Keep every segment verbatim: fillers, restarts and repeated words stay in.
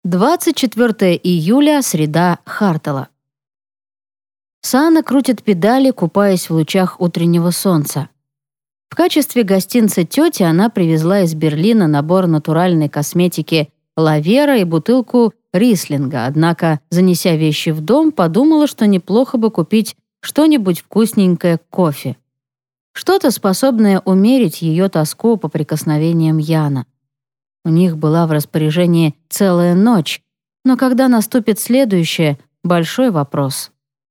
двадцать четвёртого июля, среда, Хартала. Саана крутит педали, купаясь в лучах утреннего солнца. В качестве гостинца тети она привезла из Берлина набор натуральной косметики Лавера и бутылку рислинга, однако, занеся вещи в дом, подумала, что неплохо бы купить что-нибудь вкусненькое к кофе. Что-то, способное умерить ее тоску по прикосновениям Яна. У них была в распоряжении целая ночь, но когда наступит следующее — большой вопрос.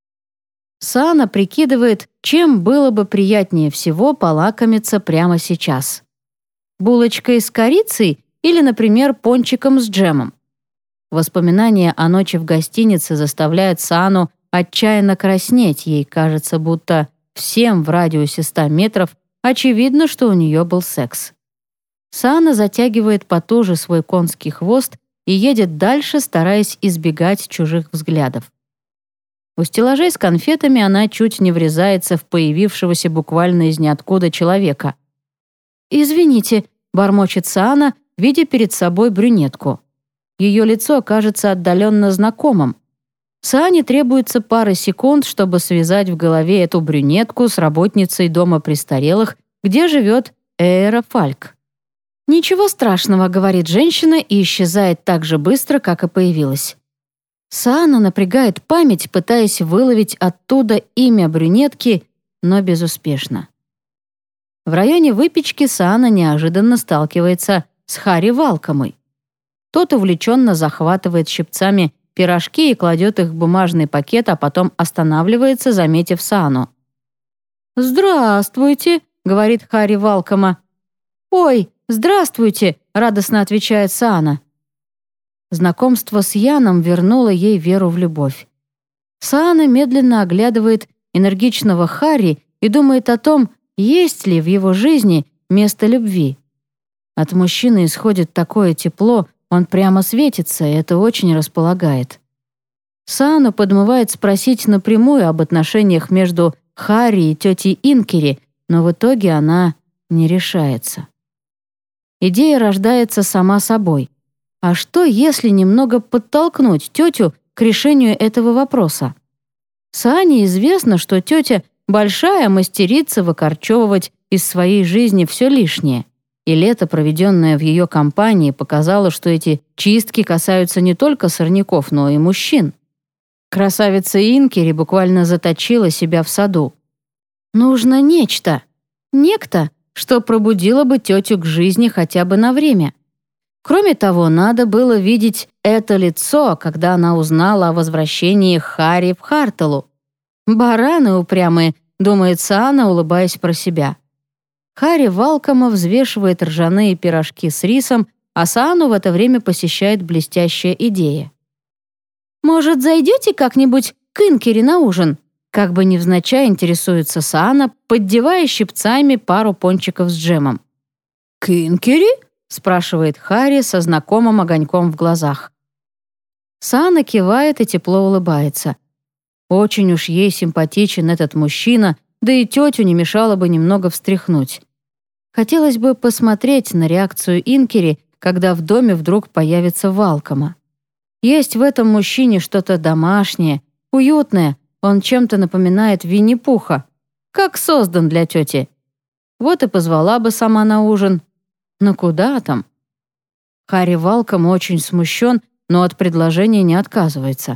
Саана прикидывает, чем было бы приятнее всего полакомиться прямо сейчас. Булочкой с корицей или, например, пончиком с джемом. Воспоминания о ночи в гостинице заставляют Саану отчаянно краснеть. Ей кажется, будто всем в радиусе ста метров очевидно, что у нее был секс. Саана затягивает потуже свой конский хвост и едет дальше, стараясь избегать чужих взглядов. У стеллажей с конфетами она чуть не врезается в появившегося буквально из ниоткуда человека. «Извините», — бормочет Саана, видя перед собой брюнетку. Ее лицо кажется отдаленно знакомым. Саане требуется пара секунд, чтобы связать в голове эту брюнетку с работницей дома престарелых, где живет Эйра Фальк. «Ничего страшного», — говорит женщина и исчезает так же быстро, как и появилась. Саана напрягает память, пытаясь выловить оттуда имя брюнетки, но безуспешно. В районе выпечки Саана неожиданно сталкивается с Харри Валкомой. Тот увлеченно захватывает щипцами пирожки и кладет их в бумажный пакет, а потом останавливается, заметив Саану. «Здравствуйте», — говорит Харри Валкома. «Ой, здравствуйте», — радостно отвечает Саана. Знакомство с Яном вернуло ей веру в любовь. Саана медленно оглядывает энергичного Харри и думает о том, есть ли в его жизни место любви. От мужчины исходит такое тепло, он прямо светится, и это очень располагает. Саану подмывает спросить напрямую об отношениях между Харри и тетей Инкери, но в итоге она не решается. Идея рождается сама собой. А что, если немного подтолкнуть тетю к решению этого вопроса? Саане известно, что тетя большая мастерица выкорчевывать из своей жизни все лишнее. И лето, проведенное в ее компании, показало, что эти чистки касаются не только сорняков, но и мужчин. Красавица Инкери буквально заточила себя в саду. Нужно нечто, некто, что пробудило бы тетю к жизни хотя бы на время. Кроме того, надо было видеть это лицо, когда она узнала о возвращении Харри в Харталу. «Бараны упрямые», — думает Саана, улыбаясь про себя. Харри Валкома взвешивает ржаные пирожки с рисом, а Саану в это время посещает блестящая идея. «Может, зайдете как-нибудь к Инкери на ужин?» Как бы невзначай интересуется Саана, поддевая щипцами пару пончиков с джемом. «К Инкери?» — спрашивает Харри со знакомым огоньком в глазах. Саана кивает и тепло улыбается. Очень уж ей симпатичен этот мужчина, да и тетю не мешало бы немного встряхнуть. Хотелось бы посмотреть на реакцию Инкери, когда в доме вдруг появится Валкома. Есть в этом мужчине что-то домашнее, уютное, он чем-то напоминает Винни-Пуха, как создан для тети. Вот и позвала бы сама на ужин. Но куда там? Харри Валком очень смущен, но от предложения не отказывается.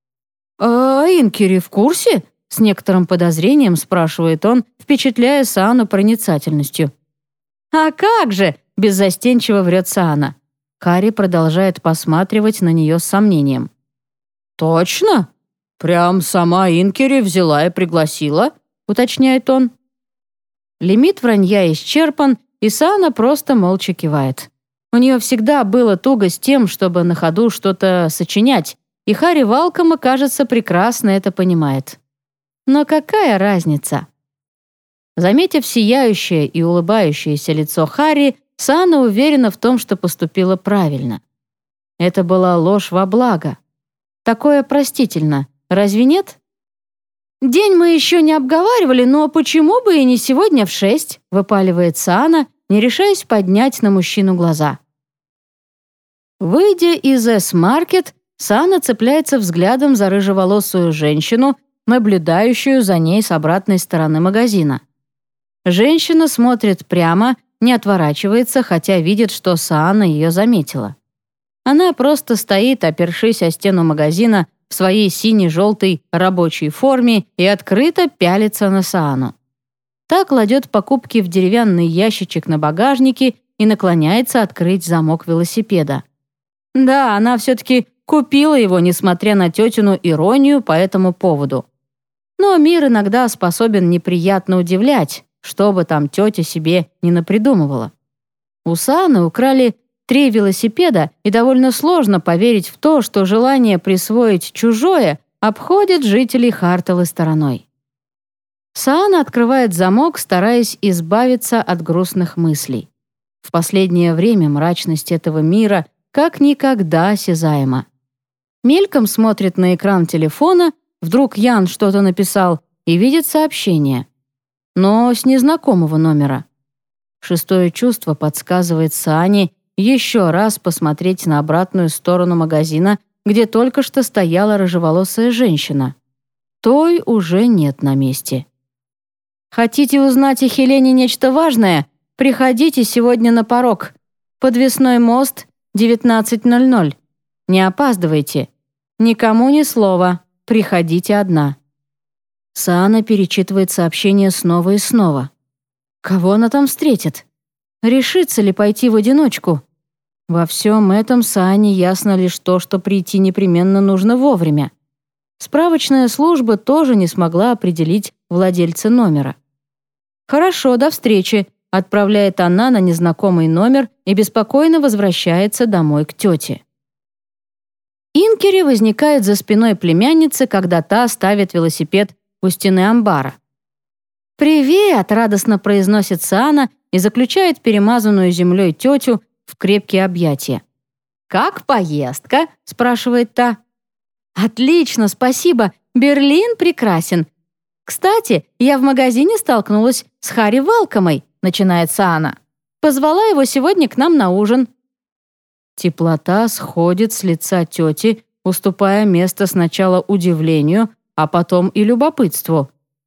«А Инкери в курсе?» — с некоторым подозрением спрашивает он, впечатляя Саану проницательностью. «А как же!» — беззастенчиво врет Саана. Харри продолжает посматривать на нее с сомнением. «Точно? Прям сама Инкери взяла и пригласила?» — уточняет он. Лимит вранья исчерпан, и Саана просто молча кивает. У нее всегда было туго с тем, чтобы на ходу что-то сочинять, и Харри Валкома, кажется, прекрасно это понимает. Но какая разница? Заметив сияющее и улыбающееся лицо Харри, Саана уверена в том, что поступила правильно. Это была ложь во благо. Такое простительно, разве нет? «День мы еще не обговаривали, но почему бы и не сегодня в шесть?» — выпаливает Саана, не решаясь поднять на мужчину глаза. Выйдя из С-маркет, Саана цепляется взглядом за рыжеволосую женщину, наблюдающую за ней с обратной стороны магазина. Женщина смотрит прямо, не отворачивается, хотя видит, что Саана ее заметила. Она просто стоит, опершись о стену магазина в своей сине-желтой рабочей форме и открыто пялится на Саану. Та кладет покупки в деревянный ящичек на багажнике и наклоняется открыть замок велосипеда. Да, она все-таки купила его, несмотря на тетину иронию по этому поводу. Но мир иногда способен неприятно удивлять, что бы там тетя себе не напридумывала. У Сааны украли три велосипеда, и довольно сложно поверить в то, что желание присвоить чужое обходит жителей Хартелы стороной. Саана открывает замок, стараясь избавиться от грустных мыслей. В последнее время мрачность этого мира как никогда осязаема. Мельком смотрит на экран телефона, вдруг Ян что-то написал и видит сообщение. Но с незнакомого номера. Шестое чувство подсказывает Саане еще раз посмотреть на обратную сторону магазина, где только что стояла рыжеволосая женщина. Той уже нет на месте. «Хотите узнать о Хелене нечто важное? Приходите сегодня на порог. Подвесной мост, девятнадцать ноль ноль. Не опаздывайте. Никому ни слова. Приходите одна». Саана перечитывает сообщение снова и снова. Кого она там встретит? Решится ли пойти в одиночку? Во всем этом Саане ясно лишь то, что прийти непременно нужно вовремя. Справочная служба тоже не смогла определить владельца номера. «Хорошо, до встречи», — отправляет она на незнакомый номер и беспокойно возвращается домой к тете. Инкери возникает за спиной племянницы, когда та ставит велосипед у стены амбара. «Привет!» — радостно произносит Саана и заключает перемазанную землей тетю в крепкие объятия. «Как поездка?» — спрашивает та. «Отлично, спасибо. Берлин прекрасен. Кстати, я в магазине столкнулась с Харри Валкомой», — начинает Саана. «Позвала его сегодня к нам на ужин». Теплота сходит с лица тети, уступая место сначала удивлению, а потом и любопытству.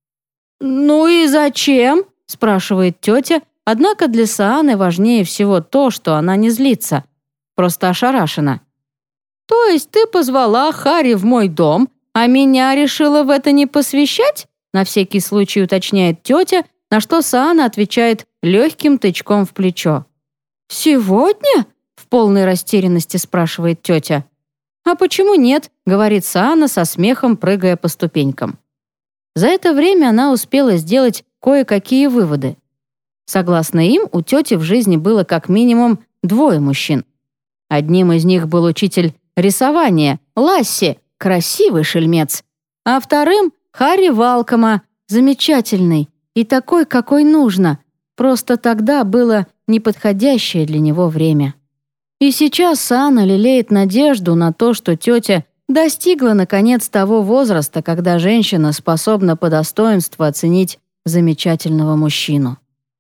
«Ну и зачем?» — спрашивает тетя, однако для Сааны важнее всего то, что она не злится, просто ошарашена. «То есть ты позвала Харри в мой дом, а меня решила в это не посвящать?» На всякий случай уточняет тетя, на что Саана отвечает легким тычком в плечо. «Сегодня?» — в полной растерянности спрашивает тетя. «А почему нет?» — говорит Саана со смехом, прыгая по ступенькам. За это время она успела сделать кое-какие выводы. Согласно им, у тети в жизни было как минимум двое мужчин. Одним из них был учитель рисования, Ласси, красивый шельмец, а вторым — Харри Валкома, замечательный и такой, какой нужно, просто тогда было неподходящее для него время. И сейчас Саана лелеет надежду на то, что тетя достигла, наконец, того возраста, когда женщина способна по достоинству оценить замечательного мужчину.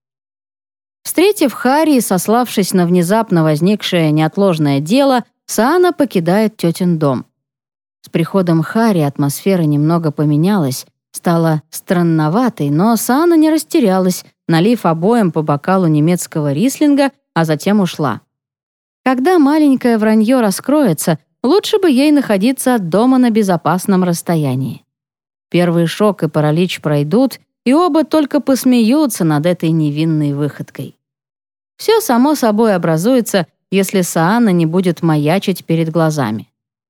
Встретив Харри и сославшись на внезапно возникшее неотложное дело, Саана покидает тетин дом. С приходом Харри атмосфера немного поменялась, стала странноватой, но Саана не растерялась, налив обоим по бокалу немецкого рислинга, а затем ушла. Когда маленькое вранье раскроется, лучше бы ей находиться от дома на безопасном расстоянии. Первый шок и паралич пройдут, и оба только посмеются над этой невинной выходкой. Все само собой образуется, если Саана не будет маячить перед глазами.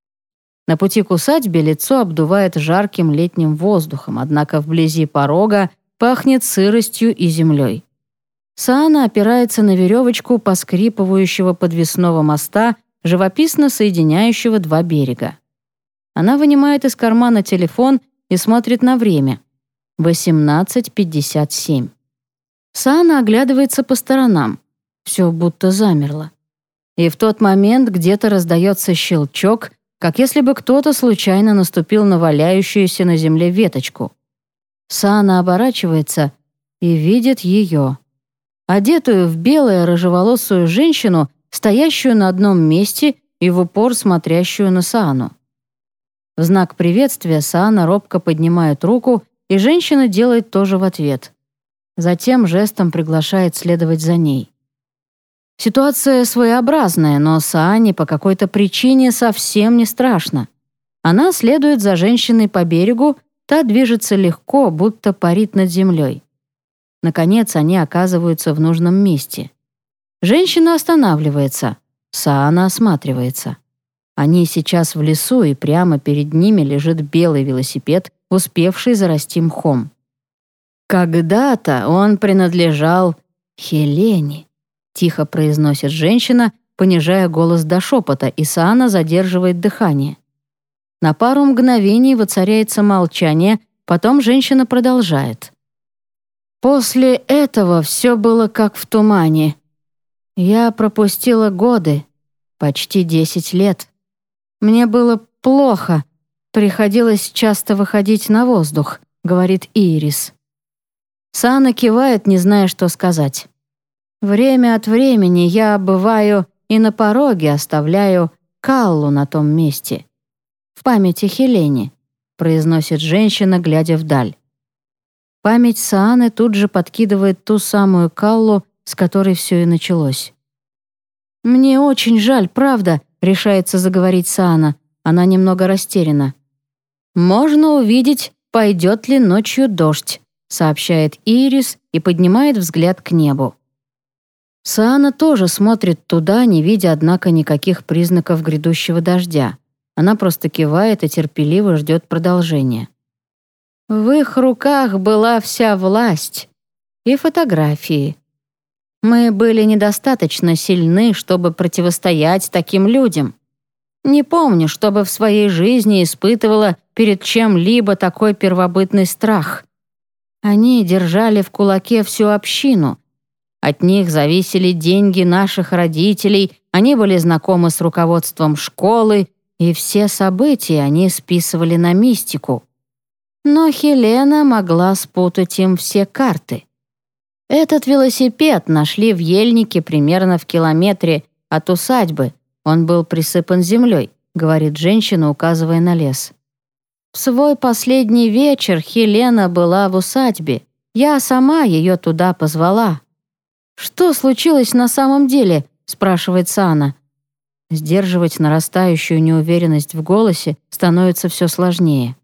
На пути к усадьбе лицо обдувает жарким летним воздухом, однако вблизи порога пахнет сыростью и землей. Саана опирается на веревочку поскрипывающего подвесного моста, живописно соединяющего два берега. Она вынимает из кармана телефон и смотрит на время. восемнадцать пятьдесят семь. Саана оглядывается по сторонам. Все будто замерло. И в тот момент где-то раздается щелчок, как если бы кто-то случайно наступил на валяющуюся на земле веточку. Саана оборачивается и видит ее. Одетую в белое рыжеволосую женщину, стоящую на одном месте и в упор смотрящую на Саану. В знак приветствия Саана робко поднимает руку, и женщина делает то же в ответ. Затем жестом приглашает следовать за ней. Ситуация своеобразная, но Саане по какой-то причине совсем не страшно. Она следует за женщиной по берегу, та движется легко, будто парит над землей. Наконец они оказываются в нужном месте. Женщина останавливается, Саана осматривается. Они сейчас в лесу, и прямо перед ними лежит белый велосипед, успевший зарасти мхом. «Когда-то он принадлежал Хелене», — тихо произносит женщина, понижая голос до шепота, и Саана задерживает дыхание. На пару мгновений воцаряется молчание, потом женщина продолжает. «После этого все было как в тумане. Я пропустила годы, почти десять лет. Мне было плохо, приходилось часто выходить на воздух», — говорит Ирис. Саана кивает, не зная, что сказать. «Время от времени я бываю и на пороге оставляю каллу на том месте. В памяти Хелене», — произносит женщина, глядя вдаль. Память Сааны тут же подкидывает ту самую каллу, с которой все и началось. «Мне очень жаль, правда», — решается заговорить Саана. Она немного растеряна. «Можно увидеть, пойдет ли ночью дождь», — сообщает Ирис и поднимает взгляд к небу. Саана тоже смотрит туда, не видя, однако, никаких признаков грядущего дождя. Она просто кивает и терпеливо ждет продолжения. В их руках была вся власть и фотографии. Мы были недостаточно сильны, чтобы противостоять таким людям. Не помню, чтобы в своей жизни испытывала перед чем-либо такой первобытный страх. Они держали в кулаке всю общину. От них зависели деньги наших родителей, они были знакомы с руководством школы, и все события они списывали на мистику. Но Хелена могла спутать им все карты. Этот велосипед нашли в ельнике примерно в километре от усадьбы. Он был присыпан землей, говорит женщина, указывая на лес. В свой последний вечер Хелена была в усадьбе. Я сама ее туда позвала. «Что случилось на самом деле?» — спрашивает Саана. Сдерживать нарастающую неуверенность в голосе становится все сложнее.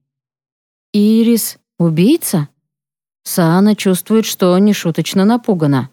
«Ирис — убийца?» Саана чувствует, что нешуточно напугана.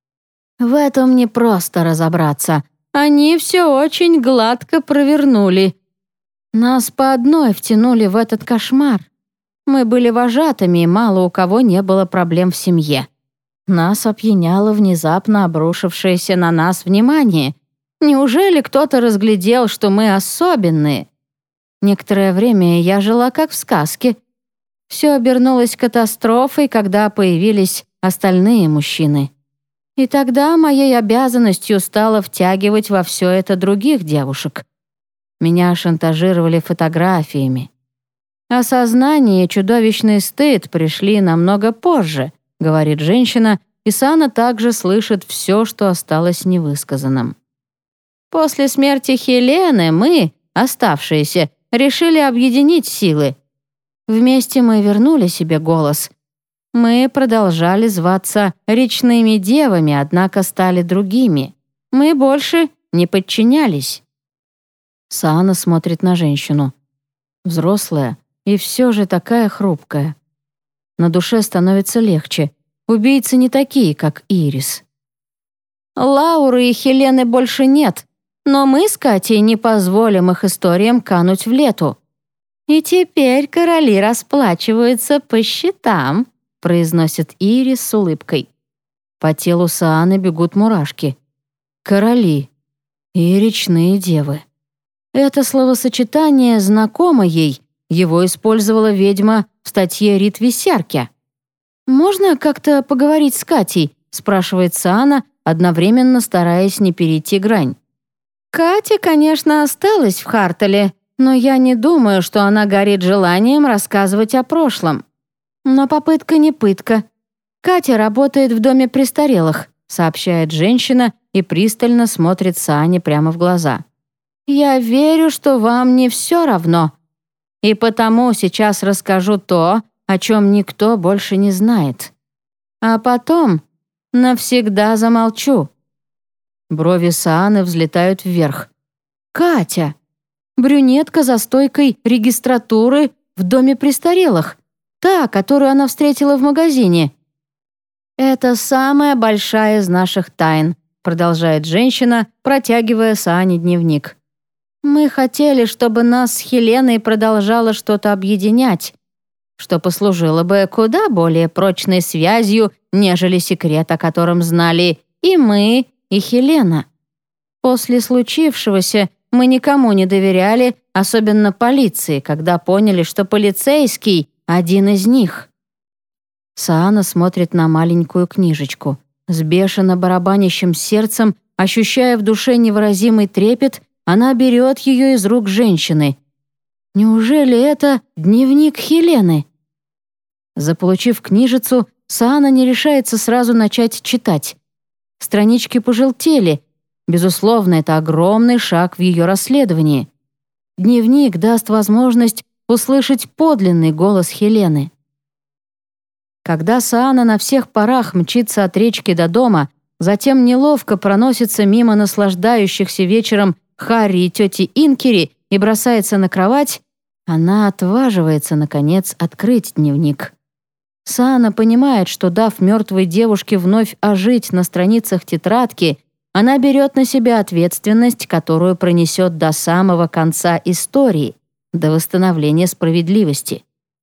«В этом непросто разобраться. Они все очень гладко провернули. Нас по одной втянули в этот кошмар. Мы были вожатыми, и мало у кого не было проблем в семье. Нас опьяняло внезапно обрушившееся на нас внимание. Неужели кто-то разглядел, что мы особенные? Некоторое время я жила как в сказке. Все обернулось катастрофой, когда появились остальные мужчины. И тогда моей обязанностью стало втягивать во все это других девушек. Меня шантажировали фотографиями. Осознание и чудовищный стыд пришли намного позже, говорит женщина, и Саана также слышит все, что осталось невысказанным. После смерти Хелены мы, оставшиеся, решили объединить силы. Вместе мы вернули себе голос. Мы продолжали зваться речными девами, однако стали другими. Мы больше не подчинялись. Саана смотрит на женщину. Взрослая и все же такая хрупкая. На душе становится легче. Убийцы не такие, как Ирис. Лауры и Хелены больше нет, но мы с Катей не позволим их историям кануть в лету. И теперь короли расплачиваются по счетам, произносит Ирис с улыбкой. По телу Сааны бегут мурашки. Короли и речные девы. Это словосочетание знакомо ей, его использовала ведьма в статье Рит Висярки. «Можно как-то поговорить с Катей?» — спрашивает Саана, одновременно стараясь не перейти грань. «Катя, конечно, осталась в Хартеле, но я не думаю, что она горит желанием рассказывать о прошлом. Но попытка не пытка. Катя работает в доме престарелых», — сообщает женщина и пристально смотрит Саане прямо в глаза. «Я верю, что вам не все равно. И потому сейчас расскажу то, о чем никто больше не знает. А потом навсегда замолчу». Брови Сааны взлетают вверх. «Катя! Брюнетка за стойкой регистратуры в доме престарелых. Та, которую она встретила в магазине». «Это самая большая из наших тайн», продолжает женщина, протягивая Саане дневник. «Мы хотели, чтобы нас с Хеленой продолжало что-то объединять, что послужило бы куда более прочной связью, нежели секрет, о котором знали и мы, и Хелена. После случившегося мы никому не доверяли, особенно полиции, когда поняли, что полицейский — один из них». Саана смотрит на маленькую книжечку. С бешено барабанящим сердцем, ощущая в душе невыразимый трепет, она берет ее из рук женщины. Неужели это дневник Хелены? Заполучив книжицу, Саана не решается сразу начать читать. Странички пожелтели. Безусловно, это огромный шаг в ее расследовании. Дневник даст возможность услышать подлинный голос Хелены. Когда Саана на всех парах мчится от речки до дома, затем неловко проносится мимо наслаждающихся вечером Харри и тети Инкери и бросается на кровать, она отваживается, наконец, открыть дневник. Саана понимает, что, дав мертвой девушке вновь ожить на страницах тетрадки, она берет на себя ответственность, которую пронесет до самого конца истории, до восстановления справедливости.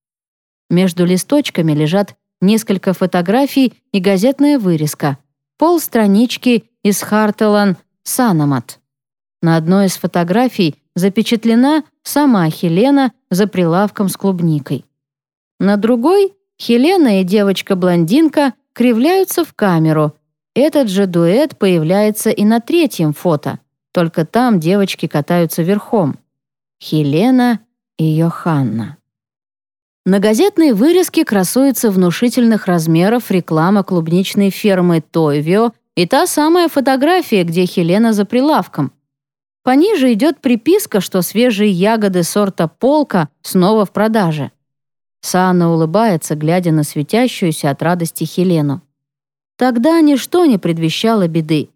Между листочками лежат несколько фотографий и газетная вырезка, полстранички из Хартелан Санамат. На одной из фотографий запечатлена сама Хелена за прилавком с клубникой. На другой Хелена и девочка-блондинка кривляются в камеру. Этот же дуэт появляется и на третьем фото, только там девочки катаются верхом. Хелена и Йоханна. На газетной вырезке красуется внушительных размеров реклама клубничной фермы Тойвио и та самая фотография, где Хелена за прилавком. Пониже идет приписка, что свежие ягоды сорта полка снова в продаже. Саана улыбается, глядя на светящуюся от радости Хелену. Тогда ничто не предвещало беды.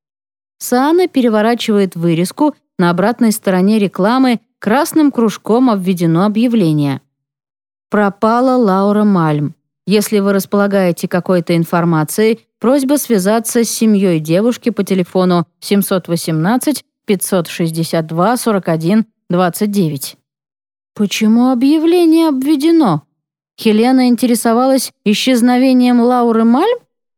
Саана переворачивает вырезку, на обратной стороне рекламы красным кружком обведено объявление. Пропала Лаура Мальм. Если вы располагаете какой-то информацией, просьба связаться с семьей девушки по телефону семь один восемь пятьсот шестьдесят два сорок один двадцать девять. Почему объявление обведено? Хелена интересовалась исчезновением Лауры Мальм?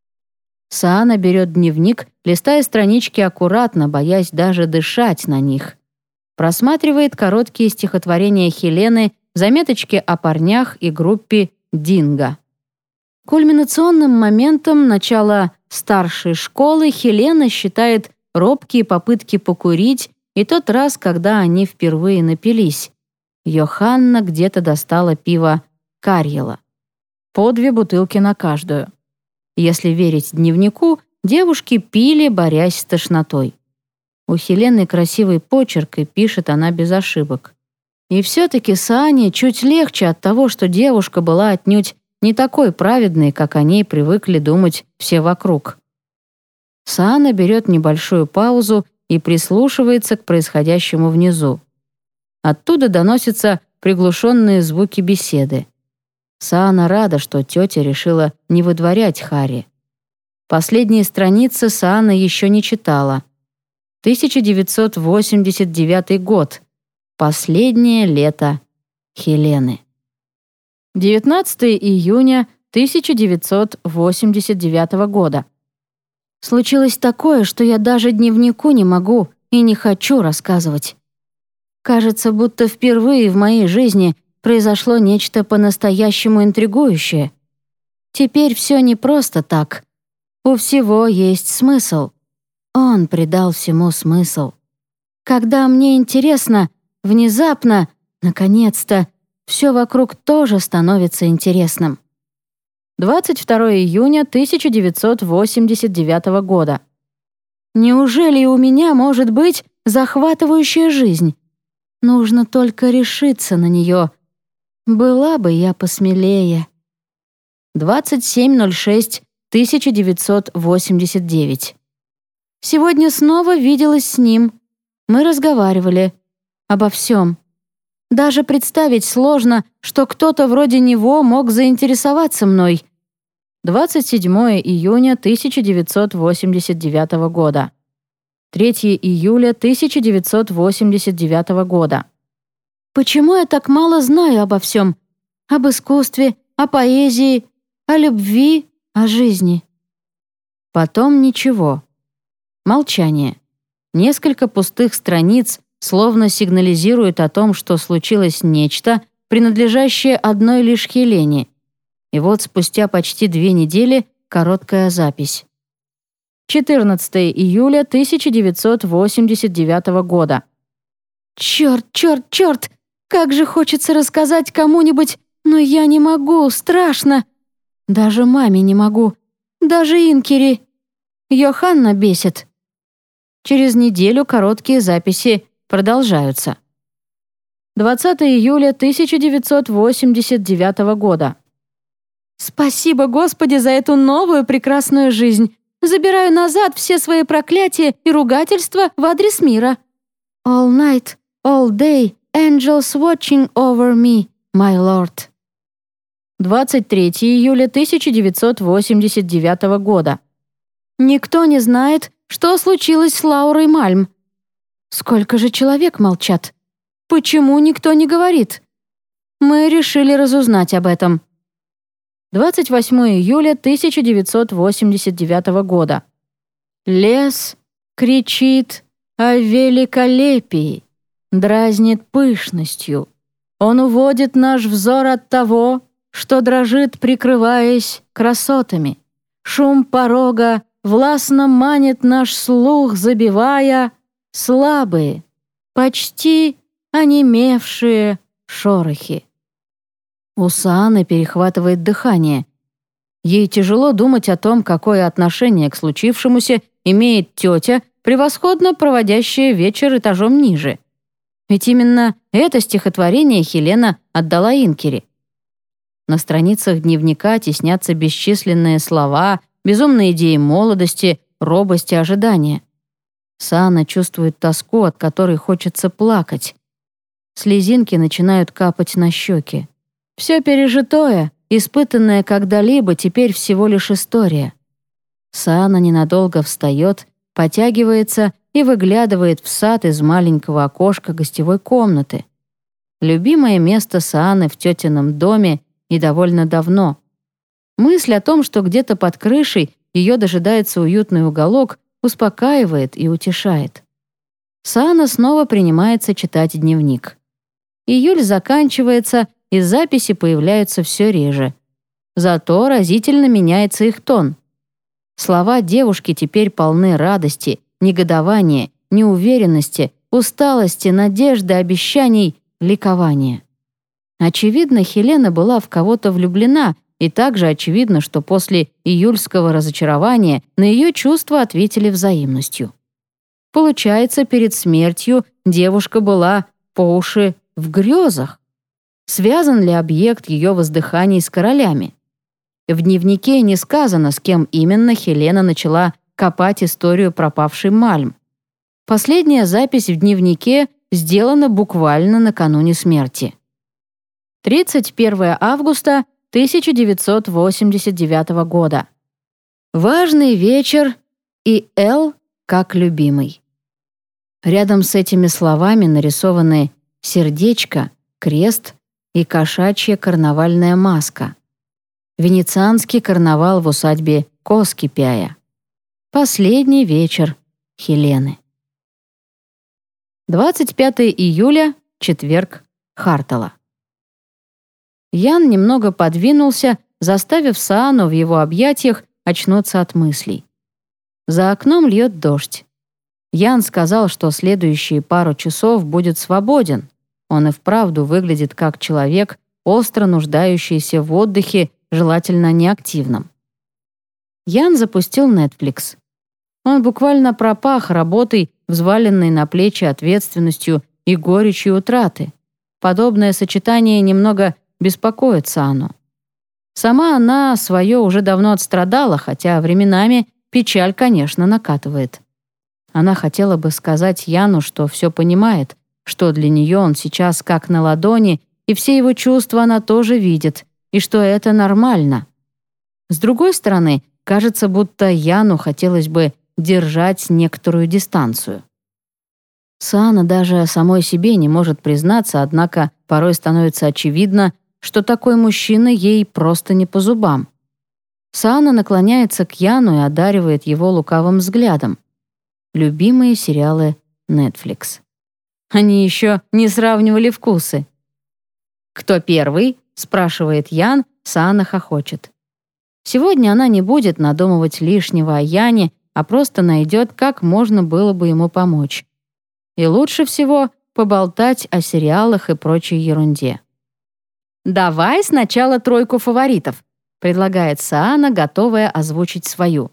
Саана берет дневник, листая странички аккуратно, боясь даже дышать на них. Просматривает короткие стихотворения Хелены, заметочки о парнях и группе «Динго». Кульминационным моментом начала старшей школы Хелена считает робкие попытки покурить и тот раз, когда они впервые напились. Йоханна где-то достала пиво Карьела. По две бутылки на каждую. Если верить дневнику, девушки пили, борясь с тошнотой. У Хелены красивый почерк, и пишет она без ошибок. И все-таки Саане чуть легче от того, что девушка была отнюдь не такой праведной, как о ней привыкли думать все вокруг. Саана берет небольшую паузу и прислушивается к происходящему внизу. Оттуда доносятся приглушенные звуки беседы. Саана рада, что тетя решила не выдворять Харри. Последние страницы Саана еще не читала. тысяча девятьсот восемьдесят девятый год. Последнее лето Хелены. девятнадцатого июня тысяча девятьсот восемьдесят девятого года. Случилось такое, что я даже дневнику не могу и не хочу рассказывать. Кажется, будто впервые в моей жизни произошло нечто по-настоящему интригующее. Теперь все не просто так. У всего есть смысл. Он придал всему смысл. Когда мне интересно, внезапно, наконец-то, все вокруг тоже становится интересным. двадцать второго июня тысяча девятьсот восемьдесят девятого года. Неужели у меня может быть захватывающая жизнь. Нужно только решиться на нее. Была бы я посмелее. двадцать семь ноль шесть тысяча девятьсот восемьдесят девять. Сегодня снова виделась с ним. Мы разговаривали. Обо всем. Даже представить сложно, что кто-то вроде него мог заинтересоваться мной. двадцать седьмое июня тысяча девятьсот восемьдесят девятого года. третьего июля тысяча девятьсот восемьдесят девятого года. Почему я так мало знаю обо всем? Об искусстве, о поэзии, о любви, о жизни. Потом ничего. Молчание. Несколько пустых страниц словно сигнализируют о том, что случилось нечто, принадлежащее одной лишь Хелене. И вот спустя почти две недели короткая запись. четырнадцатого июля тысяча девятьсот восемьдесят девятого года. «Черт, черт, черт! Как же хочется рассказать кому-нибудь, но я не могу, страшно! Даже маме не могу, даже Инкери. Йоханна бесит». Через неделю короткие записи продолжаются. двадцатого июля тысяча девятьсот восемьдесят девятого года. «Спасибо, Господи, за эту новую прекрасную жизнь. Забираю назад все свои проклятия и ругательства в адрес мира. All night, all day, angels watching over me, my lord». двадцать третьего июля тысяча девятьсот восемьдесят девятого года. «Никто не знает, что случилось с Лаурой Мальм. Сколько же человек молчат? Почему никто не говорит? Мы решили разузнать об этом». двадцать восьмого июля тысяча девятьсот восемьдесят девятого года. «Лес кричит о великолепии, дразнит пышностью. Он уводит наш взор от того, что дрожит, прикрываясь красотами. Шум порога властно манит наш слух, забивая слабые, почти онемевшие шорохи». У Сааны перехватывает дыхание. Ей тяжело думать о том, какое отношение к случившемуся имеет тетя, превосходно проводящая вечер этажом ниже. Ведь именно это стихотворение Хелена отдала Инкери. На страницах дневника теснятся бесчисленные слова, безумные идеи молодости, робости, ожидания. Саана чувствует тоску, от которой хочется плакать. Слезинки начинают капать на щеки. Все пережитое, испытанное когда-либо, теперь всего лишь история. Саана ненадолго встает, потягивается и выглядывает в сад из маленького окошка гостевой комнаты. Любимое место Сааны в тетином доме и довольно давно. Мысль о том, что где-то под крышей ее дожидается уютный уголок, успокаивает и утешает. Саана снова принимается читать дневник. Июль заканчивается, и записи появляются все реже. Зато разительно меняется их тон. Слова девушки теперь полны радости, негодования, неуверенности, усталости, надежды, обещаний, ликования. Очевидно, Хелена была в кого-то влюблена, и также очевидно, что после июльского разочарования на ее чувства ответили взаимностью. Получается, перед смертью девушка была по уши в грезах. Связан ли объект ее воздыханий с королями? В дневнике не сказано, с кем именно Хелена начала копать историю пропавшей Мальм. Последняя запись в дневнике сделана буквально накануне смерти. тридцать первого августа тысяча девятьсот восемьдесят девятого года. Важный вечер и Эл как любимый. Рядом с этими словами нарисованы сердечко, крест и кошачья карнавальная маска. Венецианский карнавал в усадьбе Коскипяя. Последний вечер Хелены. двадцать пятого июля, четверг, Хартала. Ян немного подвинулся, заставив Саану в его объятиях очнуться от мыслей. За окном льет дождь. Ян сказал, что следующие пару часов будет свободен. Он и вправду выглядит как человек, остро нуждающийся в отдыхе, желательно неактивном. Ян запустил Netflix. Он буквально пропах работой взваленной на плечи ответственностью и горечью утраты. Подобное сочетание немного беспокоит Саану. Сама она свое уже давно отстрадала, хотя временами печаль, конечно, накатывает. Она хотела бы сказать Яну, что все понимает, что для нее он сейчас как на ладони, и все его чувства она тоже видит, и что это нормально. С другой стороны, кажется, будто Яну хотелось бы держать некоторую дистанцию. Саана даже самой себе не может признаться, однако порой становится очевидно, что такой мужчина ей просто не по зубам. Саана наклоняется к Яну и одаривает его лукавым взглядом. Любимые сериалы Netflix. Они еще не сравнивали вкусы. «Кто первый?» — спрашивает Ян, Саана хохочет. Сегодня она не будет надумывать лишнего о Яне, а просто найдет, как можно было бы ему помочь. И лучше всего поболтать о сериалах и прочей ерунде. «Давай сначала тройку фаворитов», — предлагает Саана, готовая озвучить свою.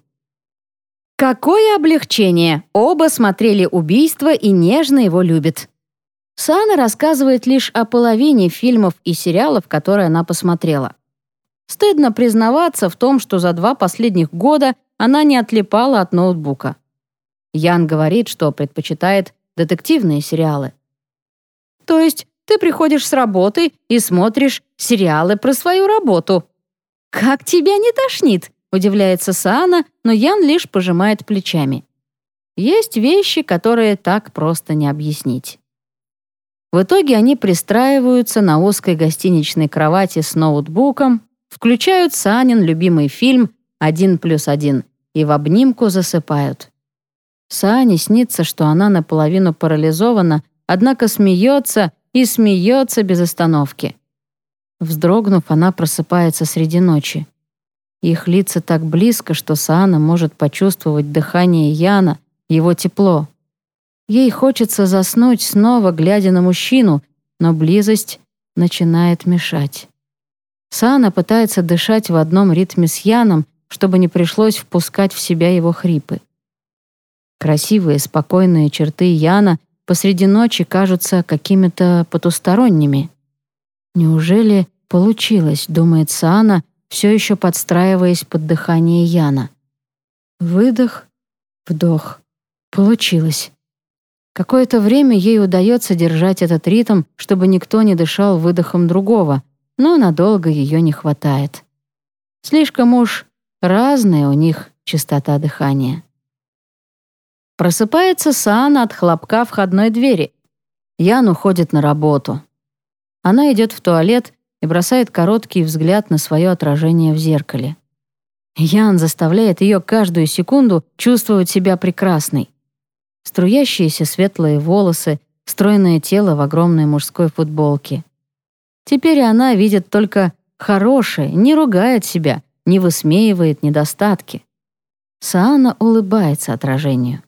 Какое облегчение! Оба смотрели «Убийство» и нежно его любят. Саана рассказывает лишь о половине фильмов и сериалов, которые она посмотрела. Стыдно признаваться в том, что за два последних года она не отлипала от ноутбука. Ян говорит, что предпочитает детективные сериалы. То есть ты приходишь с работы и смотришь сериалы про свою работу. Как тебя не тошнит? Удивляется Саана, но Ян лишь пожимает плечами. Есть вещи, которые так просто не объяснить. В итоге они пристраиваются на узкой гостиничной кровати с ноутбуком, включают Саанин любимый фильм «Один плюс один» и в обнимку засыпают. Саане снится, что она наполовину парализована, однако смеется и смеется без остановки. Вздрогнув, она просыпается среди ночи. Их лица так близко, что Саана может почувствовать дыхание Яна, его тепло. Ей хочется заснуть снова, глядя на мужчину, но близость начинает мешать. Саана пытается дышать в одном ритме с Яном, чтобы не пришлось впускать в себя его хрипы. Красивые, спокойные черты Яна посреди ночи кажутся какими-то потусторонними. Неужели получилось, думает Саана, все еще подстраиваясь под дыхание Яна. Выдох, вдох. Получилось. Какое-то время ей удается держать этот ритм, чтобы никто не дышал выдохом другого, но надолго ее не хватает. Слишком уж разная у них частота дыхания. Просыпается Саана от хлопка входной двери. Ян уходит на работу. Она идет в туалет и бросает короткий взгляд на свое отражение в зеркале. Ян заставляет ее каждую секунду чувствовать себя прекрасной. Струящиеся светлые волосы, стройное тело в огромной мужской футболке. Теперь она видит только хорошее, не ругает себя, не высмеивает недостатки. Саана улыбается отражению.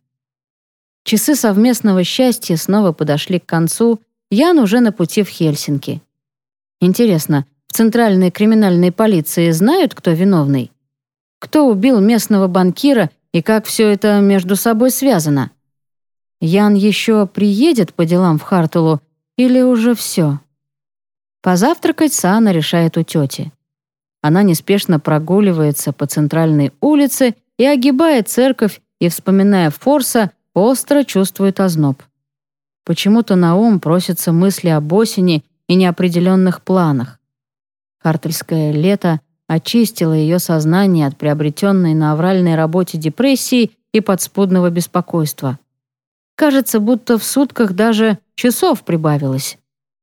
Часы совместного счастья снова подошли к концу, Ян уже на пути в Хельсинки. Интересно, в Центральной криминальной полиции знают, кто виновный? Кто убил местного банкира и как все это между собой связано? Ян еще приедет по делам в Хартулу или уже все? Позавтракать Саана решает у тети. Она неспешно прогуливается по центральной улице и огибает церковь, и, вспоминая Форса, остро чувствует озноб. Почему-то на ум просятся мысли об осени и неопределенных планах. Хартельское лето очистило ее сознание от приобретенной на авральной работе депрессии и подспудного беспокойства. Кажется, будто в сутках даже часов прибавилось.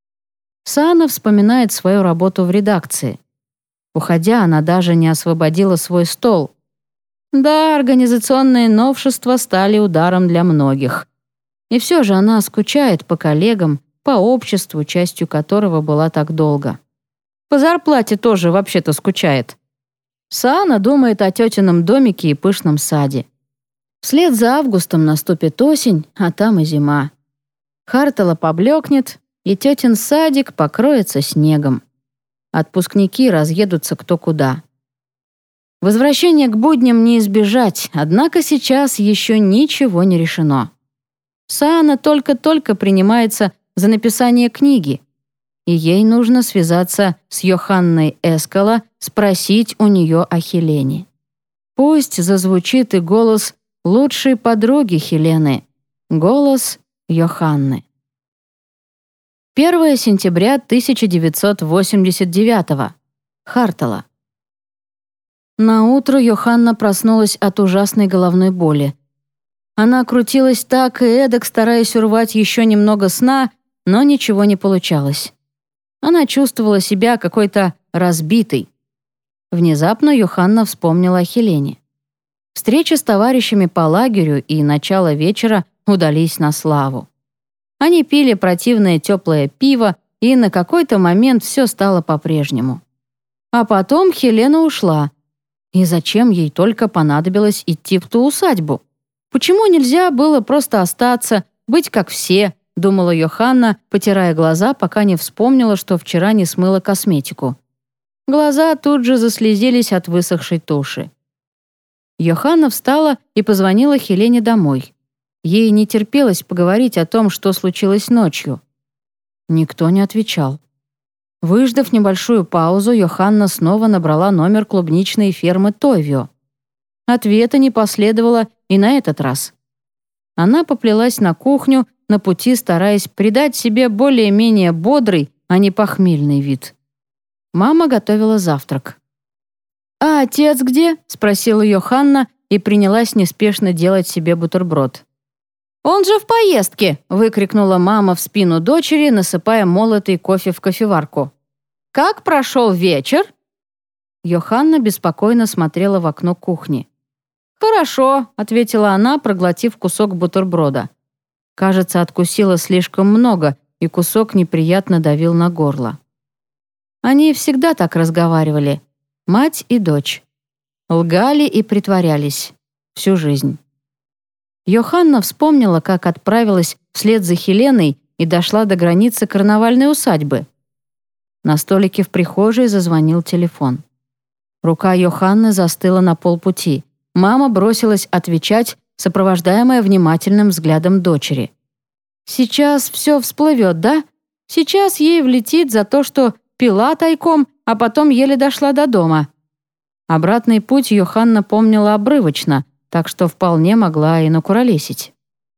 Саана вспоминает свою работу в редакции. Уходя, она даже не освободила свой стол. Да, организационные новшества стали ударом для многих. И все же она скучает по коллегам, по обществу, частью которого была так долго. По зарплате тоже вообще-то скучает. Саана думает о тетином домике и пышном саде. Вслед за августом наступит осень, а там и зима. Хартела поблекнет, и тетин садик покроется снегом. Отпускники разъедутся кто куда. Возвращение к будням не избежать, однако сейчас еще ничего не решено. Саана только-только принимается за написание книги, и ей нужно связаться с Йоханной Эскала, спросить у нее о Хелене. Пусть зазвучит и голос лучшей подруги Хелены, голос Йоханны. первое сентября тысяча девятьсот восемьдесят девятого. Хартала. Наутро Йоханна проснулась от ужасной головной боли. Она крутилась так и эдак, стараясь урвать еще немного сна, но ничего не получалось. Она чувствовала себя какой-то разбитой. Внезапно Йоханна вспомнила о Хелене. Встреча с товарищами по лагерю и начало вечера удались на славу. Они пили противное теплое пиво, и на какой-то момент все стало по-прежнему. А потом Хелена ушла. И зачем ей только понадобилось идти в ту усадьбу? Почему нельзя было просто остаться, быть как все, думала Йоханна, потирая глаза, пока не вспомнила, что вчера не смыла косметику. Глаза тут же заслезились от высохшей туши. Йоханна встала и позвонила Хелене домой. Ей не терпелось поговорить о том, что случилось ночью. Никто не отвечал. Выждав небольшую паузу, Йоханна снова набрала номер клубничной фермы Тойвио. Ответа не последовало и на этот раз. Она поплелась на кухню, на пути стараясь придать себе более-менее бодрый, а не похмельный вид. Мама готовила завтрак. «А отец где?» — спросила Йоханна и принялась неспешно делать себе бутерброд. «Он же в поездке!» — выкрикнула мама в спину дочери, насыпая молотый кофе в кофеварку. «Как прошел вечер?» Йоханна беспокойно смотрела в окно кухни. «Хорошо», — ответила она, проглотив кусок бутерброда. Кажется, откусила слишком много, и кусок неприятно давил на горло. Они всегда так разговаривали, мать и дочь. Лгали и притворялись. Всю жизнь. Йоханна вспомнила, как отправилась вслед за Хеленой и дошла до границы карнавальной усадьбы. На столике в прихожей зазвонил телефон. Рука Йоханны застыла на полпути. Мама бросилась отвечать, сопровождаемая внимательным взглядом дочери. «Сейчас все всплывет, да? Сейчас ей влетит за то, что пила тайком, а потом еле дошла до дома». Обратный путь Йоханна помнила обрывочно, так что вполне могла и накуролесить.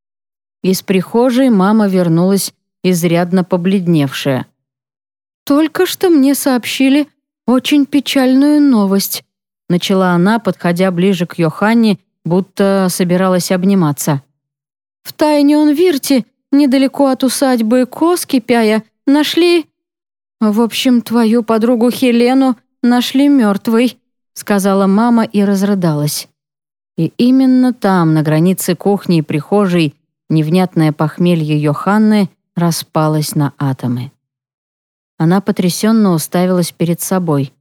Из прихожей мама вернулась, изрядно побледневшая. «Только что мне сообщили очень печальную новость», начала она, подходя ближе к Йоханне, будто собиралась обниматься. «В Тайньон-Вирте, недалеко от усадьбы Коскипяя, нашли... В общем, твою подругу Хелену нашли мертвой», сказала мама и разрыдалась. И именно там, на границе кухни и прихожей, невнятное похмелье Йоханны распалось на атомы. Она потрясенно уставилась перед собой.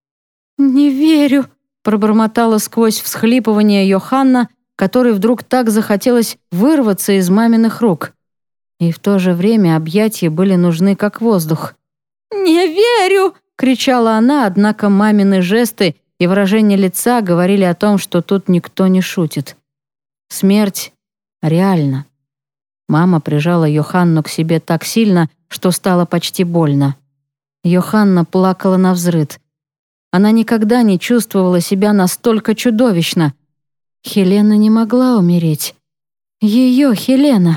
«Не верю», — пробормотала сквозь всхлипывание Йоханна, которой вдруг так захотелось вырваться из маминых рук. И в то же время объятия были нужны как воздух. «Не верю!» — кричала она, однако мамины жесты и выражение лица говорили о том, что тут никто не шутит. Смерть реальна. Мама прижала Йоханну к себе так сильно, что стало почти больно. Йоханна плакала навзрыд. Она никогда не чувствовала себя настолько чудовищно. Хелена не могла умереть. Ее Хелена.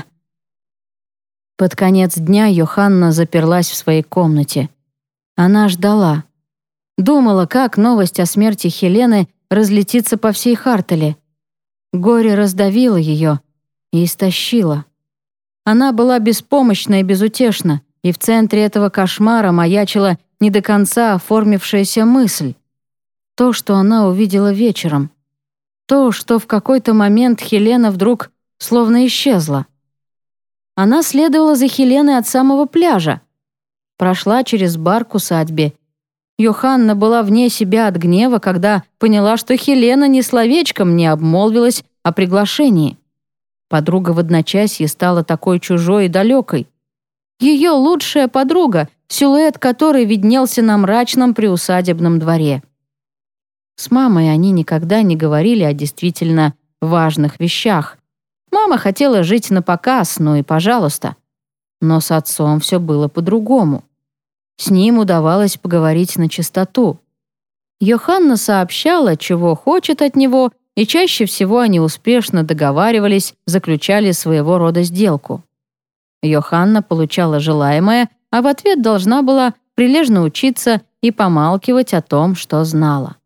Под конец дня Йоханна заперлась в своей комнате. Она ждала. Думала, как новость о смерти Хелены разлетится по всей Хартале. Горе раздавило ее и истощило. Она была беспомощна и безутешна, и в центре этого кошмара маячила не до конца оформившаяся мысль. То, что она увидела вечером. То, что в какой-то момент Хелена вдруг словно исчезла. Она следовала за Хеленой от самого пляжа. Прошла через бар к усадьбе. Йоханна была вне себя от гнева, когда поняла, что Хелена ни словечком не обмолвилась о приглашении. Подруга в одночасье стала такой чужой и далекой. Ее лучшая подруга, силуэт которой виднелся на мрачном приусадебном дворе. С мамой они никогда не говорили о действительно важных вещах. Мама хотела жить напоказ, ну и пожалуйста. Но с отцом все было по-другому. С ним удавалось поговорить на чистоту. Йоханна сообщала, чего хочет от него, и чаще всего они успешно договаривались, заключали своего рода сделку. Йоханна получала желаемое, а в ответ должна была прилежно учиться и помалкивать о том, что знала.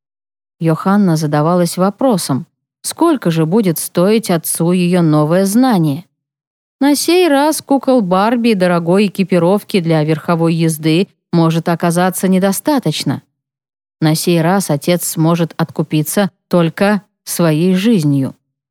Йоханна задавалась вопросом, сколько же будет стоить отцу ее новое знание. На сей раз кукол Барби и дорогой экипировки для верховой езды может оказаться недостаточно. На сей раз отец сможет откупиться только своей жизнью.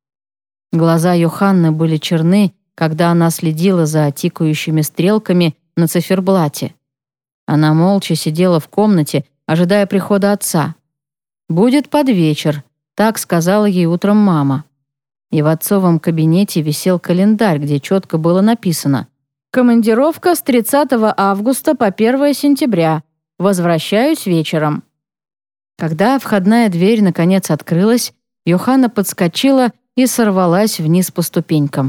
Глаза Йоханны были черны, когда она следила за тикающими стрелками на циферблате. Она молча сидела в комнате, ожидая прихода отца. «Будет под вечер», — так сказала ей утром мама. И в отцовом кабинете висел календарь, где четко было написано: «Командировка с тридцатого августа по первое сентября. Возвращаюсь вечером». Когда входная дверь наконец открылась, Йоханна подскочила и сорвалась вниз по ступенькам.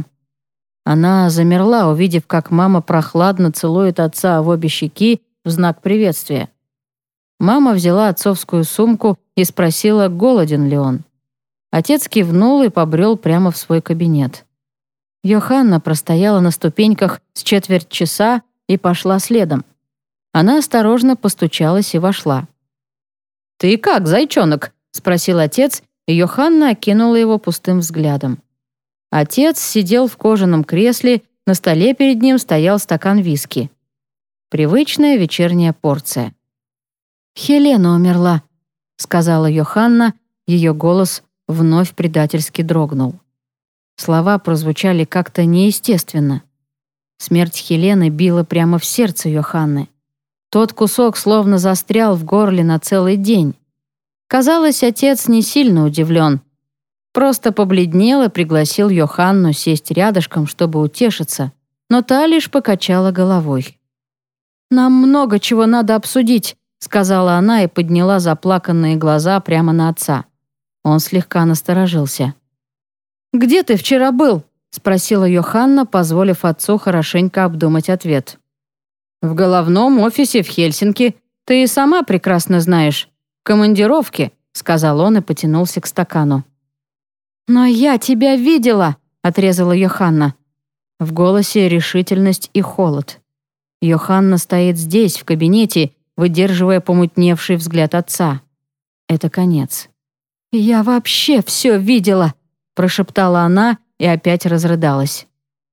Она замерла, увидев, как мама прохладно целует отца в обе щеки в знак приветствия. Мама взяла отцовскую сумку и спросила, голоден ли он. Отец кивнул и побрел прямо в свой кабинет. Йоханна простояла на ступеньках с четверть часа и пошла следом. Она осторожно постучалась и вошла. «Ты как, зайчонок?» — спросил отец, и Йоханна окинула его пустым взглядом. Отец сидел в кожаном кресле, на столе перед ним стоял стакан виски. Привычная вечерняя порция. «Хелена умерла», — сказала Йоханна, ее голос вновь предательски дрогнул. Слова прозвучали как-то неестественно. Смерть Хелены била прямо в сердце Йоханны. Тот кусок словно застрял в горле на целый день. Казалось, отец не сильно удивлен. Просто побледнел и пригласил Йоханну сесть рядышком, чтобы утешиться, но та лишь покачала головой. «Нам много чего надо обсудить», — сказала она и подняла заплаканные глаза прямо на отца. Он слегка насторожился. «Где ты вчера был?» — спросила Йоханна, позволив отцу хорошенько обдумать ответ. «В головном офисе в Хельсинки. Ты и сама прекрасно знаешь. Командировки», — сказал он и потянулся к стакану. «Но я тебя видела», — отрезала Йоханна. В голосе решительность и холод. Йоханна стоит здесь, в кабинете, выдерживая помутневший взгляд отца. Это конец. «Я вообще все видела», — прошептала она и опять разрыдалась.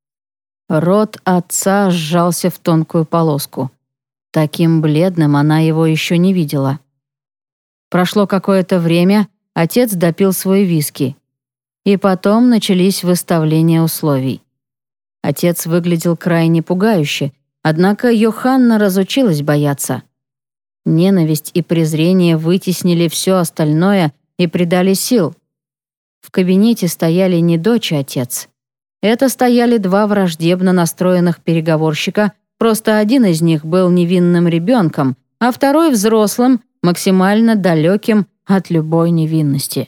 Рот отца сжался в тонкую полоску. Таким бледным она его еще не видела. Прошло какое-то время, отец допил свой виски. И потом начались выставления условий. Отец выглядел крайне пугающе, однако Йоханна разучилась бояться. Ненависть и презрение вытеснили все остальное и придали сил. В кабинете стояли не дочь и отец. Это стояли два враждебно настроенных переговорщика, просто один из них был невинным ребенком, а второй взрослым, максимально далеким от любой невинности.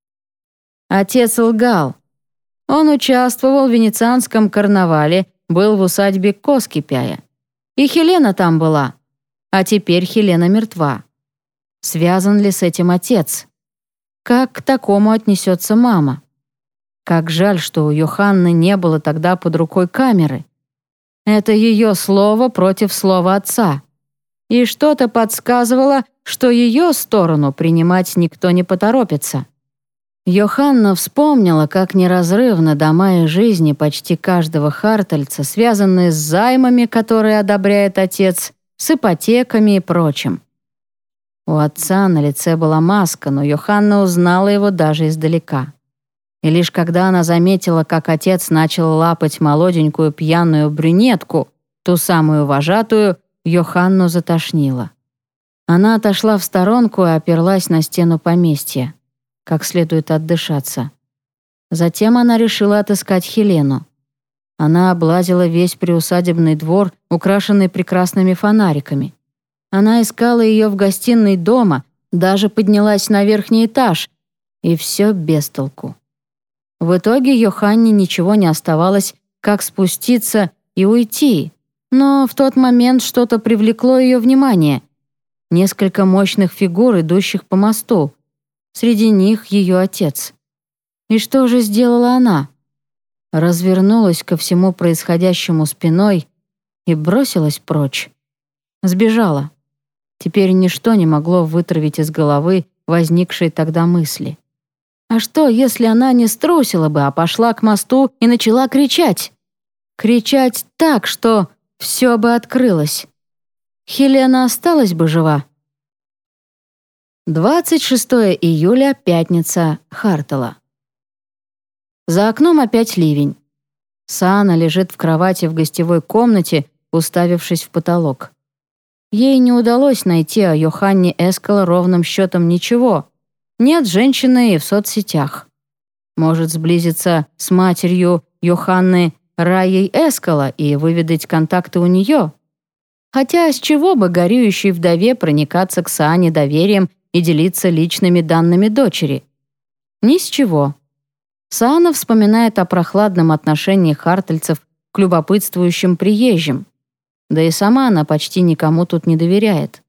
Отец лгал. Он участвовал в венецианском карнавале, был в усадьбе Коскипяя. И Хелена там была. А теперь Хелена мертва. Связан ли с этим отец? Как к такому отнесется мама? Как жаль, что у Йоханны не было тогда под рукой камеры. Это ее слово против слова отца. И что-то подсказывало, что ее сторону принимать никто не поторопится. Йоханна вспомнила, как неразрывно дома и жизни почти каждого хартельца связаны с займами, которые одобряет отец, с ипотеками и прочим. У отца на лице была маска, но Йоханна узнала его даже издалека. И лишь когда она заметила, как отец начал лапать молоденькую пьяную брюнетку, ту самую вожатую, Йоханну затошнило. Она отошла в сторонку и оперлась на стену поместья. Как следует отдышаться. Затем она решила отыскать Хелену. Она облазила весь приусадебный двор, украшенный прекрасными фонариками. Она искала ее в гостиной дома, даже поднялась на верхний этаж, и все без толку. В итоге Йоханне ничего не оставалось, как спуститься и уйти. Но в тот момент что-то привлекло ее внимание. Несколько мощных фигур, идущих по мосту. Среди них ее отец. И что же сделала она? Развернулась ко всему происходящему спиной и бросилась прочь. Сбежала. Теперь ничто не могло вытравить из головы возникшей тогда мысли. А что, если она не струсила бы, а пошла к мосту и начала кричать? Кричать так, что все бы открылось. Хелена осталась бы жива. двадцать шестого июля, пятница, Хартала. За окном опять ливень. Саана лежит в кровати в гостевой комнате, уставившись в потолок. Ей не удалось найти о Йоханне Эскала ровным счетом ничего. Нет женщины и в соцсетях. Может сблизиться с матерью Йоханны Раей Эскала и выведать контакты у нее. Хотя с чего бы горюющей вдове проникаться к Саане доверием и делиться личными данными дочери? Ни с чего. Саана вспоминает о прохладном отношении хартельцев к любопытствующим приезжим. Да и сама она почти никому тут не доверяет.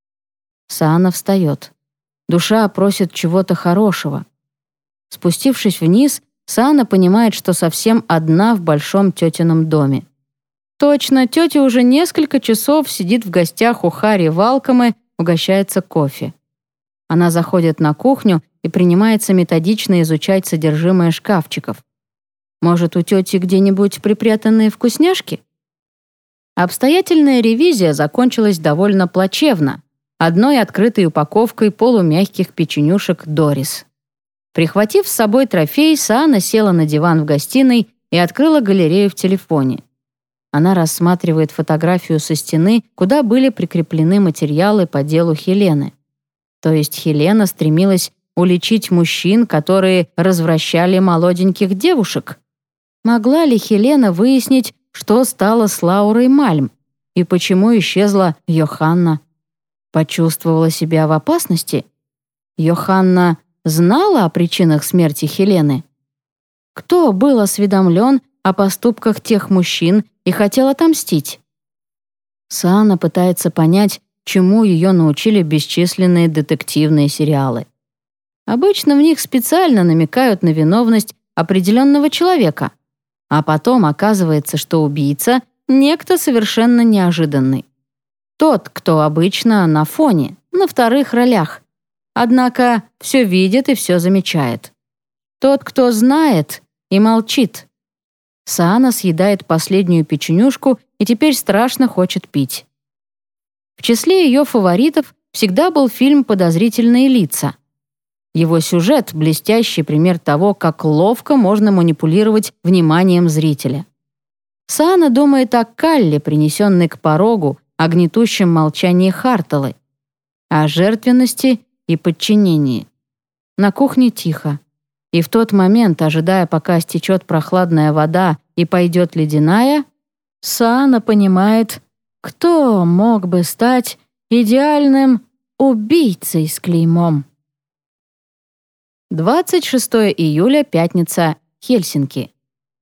Саана встает. Душа просит чего-то хорошего. Спустившись вниз, Саана понимает, что совсем одна в большом тетином доме. Точно, тетя уже несколько часов сидит в гостях у Харри Валкомы, угощается кофе. Она заходит на кухню и принимается методично изучать содержимое шкафчиков. Может, у тети где-нибудь припрятанные вкусняшки? Обстоятельная ревизия закончилась довольно плачевно. Одной открытой упаковкой полумягких печенюшек Дорис. Прихватив с собой трофей, Саана села на диван в гостиной и открыла галерею в телефоне. Она рассматривает фотографию со стены, куда были прикреплены материалы по делу Хелены. То есть Хелена стремилась уличить мужчин, которые развращали молоденьких девушек. Могла ли Хелена выяснить, что стало с Лаурой Мальм и почему исчезла Йоханна? Почувствовала себя в опасности? Йоханна знала о причинах смерти Хелены? Кто был осведомлен о поступках тех мужчин и хотел отомстить? Саана пытается понять, чему ее научили бесчисленные детективные сериалы. Обычно в них специально намекают на виновность определенного человека, а потом оказывается, что убийца — некто совершенно неожиданный. Тот, кто обычно на фоне, на вторых ролях. Однако все видит и все замечает. Тот, кто знает и молчит. Саана съедает последнюю печенюшку и теперь страшно хочет пить. В числе ее фаворитов всегда был фильм «Подозрительные лица». Его сюжет — блестящий пример того, как ловко можно манипулировать вниманием зрителя. Саана думает о Калле, принесенной к порогу, о гнетущем молчании Харталы, о жертвенности и подчинении. На кухне тихо. И в тот момент, ожидая, пока стечет прохладная вода и пойдет ледяная, Саана понимает, кто мог бы стать идеальным убийцей с клеймом. двадцать шестого июля, пятница, Хельсинки.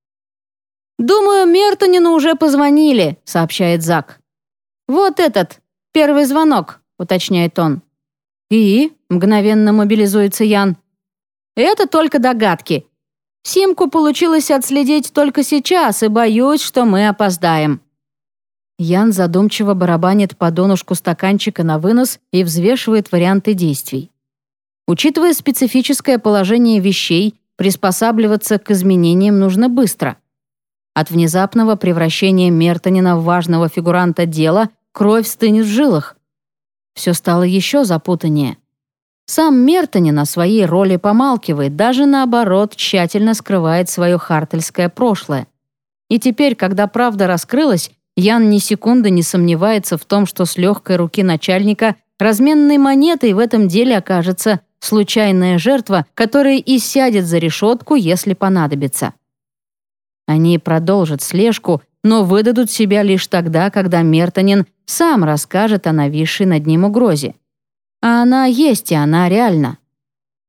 «Думаю, Мертонину уже позвонили», — сообщает Зак. «Вот этот, первый звонок», — уточняет он. «И?» — мгновенно мобилизуется Ян. «Это только догадки. Симку получилось отследить только сейчас, и боюсь, что мы опоздаем». Ян задумчиво барабанит по донышку стаканчика на вынос и взвешивает варианты действий. Учитывая специфическое положение вещей, приспосабливаться к изменениям нужно быстро. От внезапного превращения Мертонина в важного фигуранта дела кровь стынет в жилах. Все стало еще запутаннее. Сам Мертонин о своей роли помалкивает, даже наоборот тщательно скрывает свое хартельское прошлое. И теперь, когда правда раскрылась, Ян ни секунды не сомневается в том, что с легкой руки начальника разменной монетой в этом деле окажется случайная жертва, которая и сядет за решетку, если понадобится. Они продолжат слежку, но выдадут себя лишь тогда, когда Мертонин сам расскажет о нависшей над ним угрозе. А она есть, и она реальна.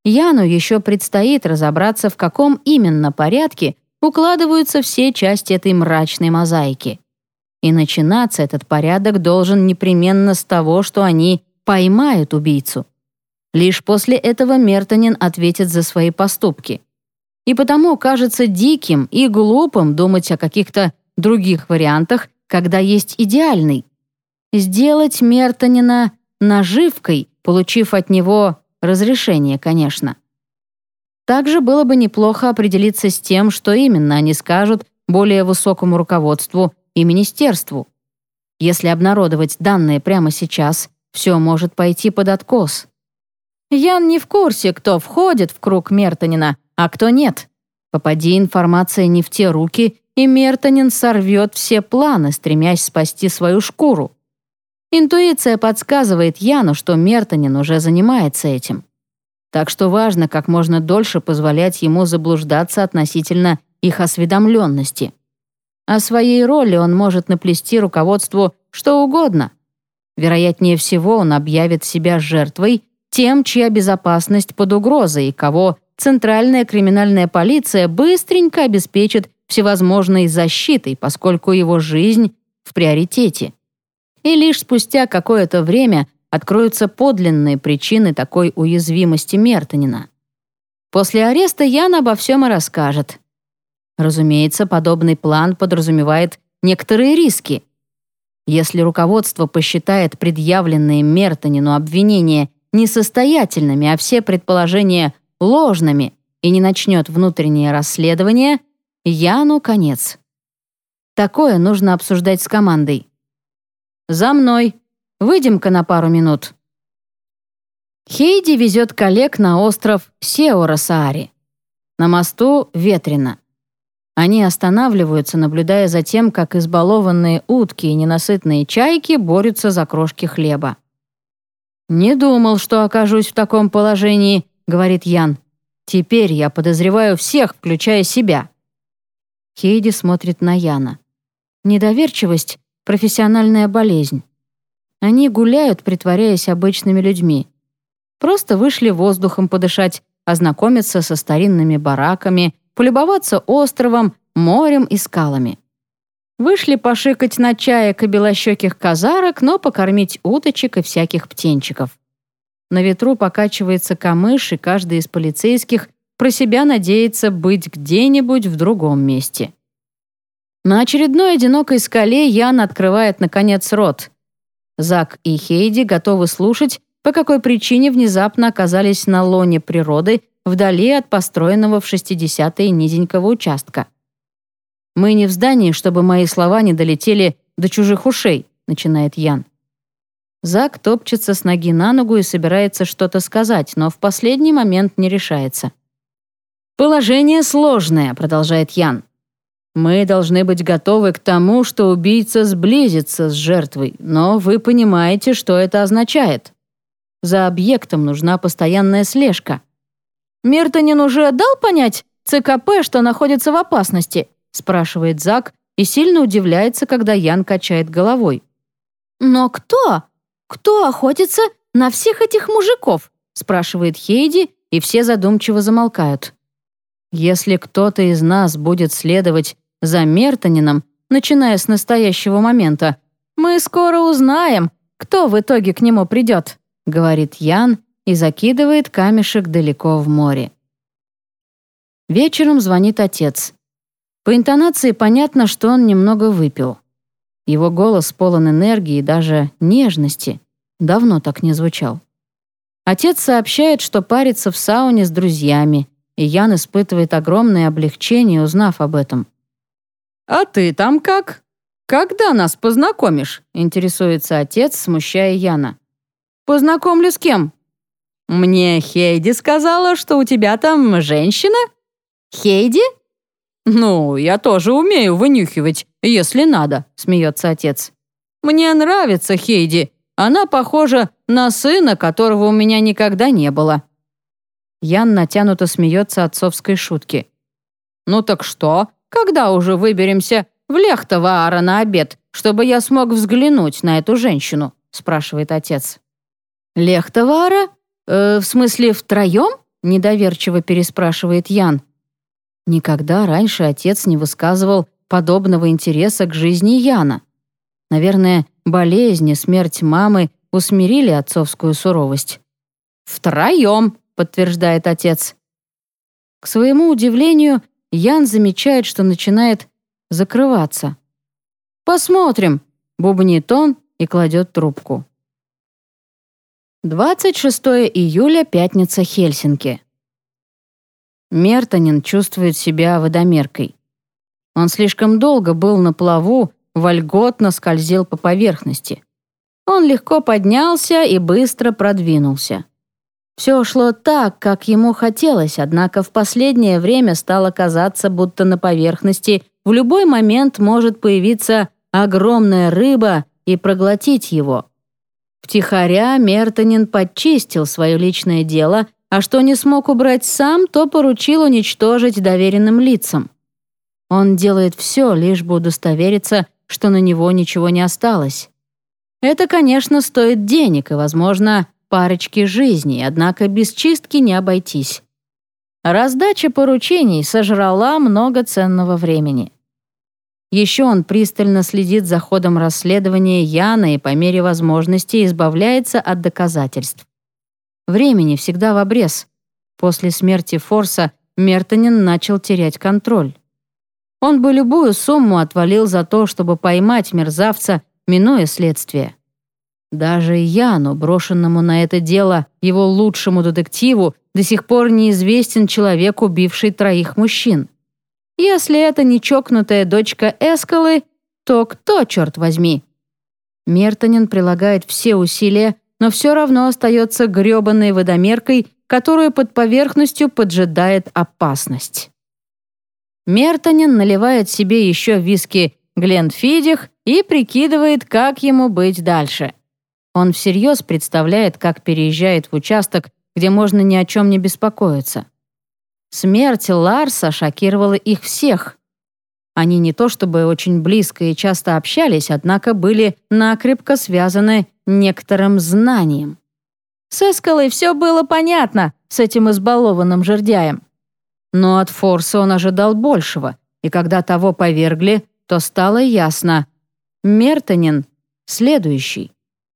Яну еще предстоит разобраться, в каком именно порядке укладываются все части этой мрачной мозаики. И начинаться этот порядок должен непременно с того, что они поймают убийцу. Лишь после этого Мертонин ответит за свои поступки. И потому кажется диким и глупым думать о каких-то других вариантах, когда есть идеальный. Сделать Мертонина наживкой, получив от него разрешение, конечно. Также было бы неплохо определиться с тем, что именно они скажут более высокому руководству и министерству. Если обнародовать данные прямо сейчас, все может пойти под откос. Ян не в курсе, кто входит в круг Мертонина, а кто нет. Попади информация не в те руки, и Мертонин сорвет все планы, стремясь спасти свою шкуру. Интуиция подсказывает Яну, что Мертонин уже занимается этим. Так что важно как можно дольше позволять ему заблуждаться относительно их осведомленности. О своей роли он может наплести руководству что угодно. Вероятнее всего, он объявит себя жертвой, тем, чья безопасность под угрозой и кого Центральная криминальная полиция быстренько обеспечит всевозможной защитой, поскольку его жизнь в приоритете. И лишь спустя какое-то время откроются подлинные причины такой уязвимости Мертонина. После ареста Ян обо всем и расскажет. Разумеется, подобный план подразумевает некоторые риски. Если руководство посчитает предъявленные Мертонину обвинения несостоятельными, а все предположения ложными и не начнет внутреннее расследование, Яну конец. Такое нужно обсуждать с командой. «За мной! Выйдем-ка на пару минут». Хейди везет коллег на остров Сеора-Саари. На мосту ветрено. Они останавливаются, наблюдая за тем, как избалованные утки и ненасытные чайки борются за крошки хлеба. «Не думал, что окажусь в таком положении», — говорит Ян. «Теперь я подозреваю всех, включая себя». Хейди смотрит на Яна. Недоверчивость — профессиональная болезнь. Они гуляют, притворяясь обычными людьми. Просто вышли воздухом подышать, ознакомиться со старинными бараками, полюбоваться островом, морем и скалами. Вышли пошикать на чаек и белощеких казарок, но покормить уточек и всяких птенчиков. На ветру покачивается камыш, и каждый из полицейских про себя надеется быть где-нибудь в другом месте. На очередной одинокой скале Ян открывает, наконец, рот. Зак и Хейди готовы слушать, по какой причине внезапно оказались на лоне природы вдали от построенного в шестидесятые низенького участка. «Мы не в здании, чтобы мои слова не долетели до чужих ушей», — начинает Ян. Зак топчется с ноги на ногу и собирается что-то сказать, но в последний момент не решается. «Положение сложное», — продолжает Ян. «Мы должны быть готовы к тому, что убийца сблизится с жертвой, но вы понимаете, что это означает. За объектом нужна постоянная слежка». «Мертонин уже дал понять ЦКП, что находится в опасности?» — спрашивает Зак и сильно удивляется, когда Ян качает головой. «Но кто? Кто охотится на всех этих мужиков?» — спрашивает Хейди, и все задумчиво замолкают. «Если кто-то из нас будет следовать за Мертонином, начиная с настоящего момента, мы скоро узнаем, кто в итоге к нему придет», — говорит Ян и закидывает камешек далеко в море. Вечером звонит отец. По интонации понятно, что он немного выпил. Его голос полон энергии и даже нежности. Давно так не звучал. Отец сообщает, что парится в сауне с друзьями, и Ян испытывает огромное облегчение, узнав об этом. «А ты там как? Когда нас познакомишь?» — интересуется отец, смущая Яна. «Познакомлю с кем?» «Мне Хейди сказала, что у тебя там женщина?» «Хейди?» «Ну, я тоже умею вынюхивать, если надо», — смеется отец. «Мне нравится Хейди. Она похожа на сына, которого у меня никогда не было». Ян натянуто смеется отцовской шутки. «Ну так что, когда уже выберемся в Лехтоваара на обед, чтобы я смог взглянуть на эту женщину?» — спрашивает отец. «Лехтоваара? Э, в смысле, втроем?» — недоверчиво переспрашивает Ян. Никогда раньше отец не высказывал подобного интереса к жизни Яна. Наверное, болезнь и смерть мамы усмирили отцовскую суровость. «Втроем», — подтверждает отец. К своему удивлению, Ян замечает, что начинает закрываться. «Посмотрим», — бубнит он и кладет трубку. двадцать шестого июля, пятница, Хельсинки. Мертонен чувствует себя водомеркой. Он слишком долго был на плаву, вольготно скользил по поверхности. Он легко поднялся и быстро продвинулся. Все шло так, как ему хотелось, однако в последнее время стало казаться, будто на поверхности в любой момент может появиться огромная рыба и проглотить его. Втихаря Мертонен подчистил свое личное дело, а что не смог убрать сам, то поручил уничтожить доверенным лицам. Он делает все, лишь бы удостовериться, что на него ничего не осталось. Это, конечно, стоит денег и, возможно, парочки жизней, однако без чистки не обойтись. Раздача поручений сожрала много ценного времени. Еще он пристально следит за ходом расследования Яна и по мере возможности избавляется от доказательств. Времени всегда в обрез. После смерти Форса Мертонен начал терять контроль. Он бы любую сумму отвалил за то, чтобы поймать мерзавца, минуя следствие. Даже Яну, брошенному на это дело его лучшему детективу, до сих пор неизвестен человек, убивший троих мужчин. Если это не чокнутая дочка Эскалы, то кто, черт возьми? Мертонен прилагает все усилия, но все равно остается гребаной водомеркой, которую под поверхностью поджидает опасность. Мертонен наливает себе еще виски Гленфидих и прикидывает, как ему быть дальше. Он всерьез представляет, как переезжает в участок, где можно ни о чем не беспокоиться. Смерть Ларса шокировала их всех. Они не то чтобы очень близко и часто общались, однако были накрепко связаны некоторым знанием. С Эскалой все было понятно, с этим избалованным жердяем. Но от Форса он ожидал большего, и когда того повергли, то стало ясно — Мертонен следующий.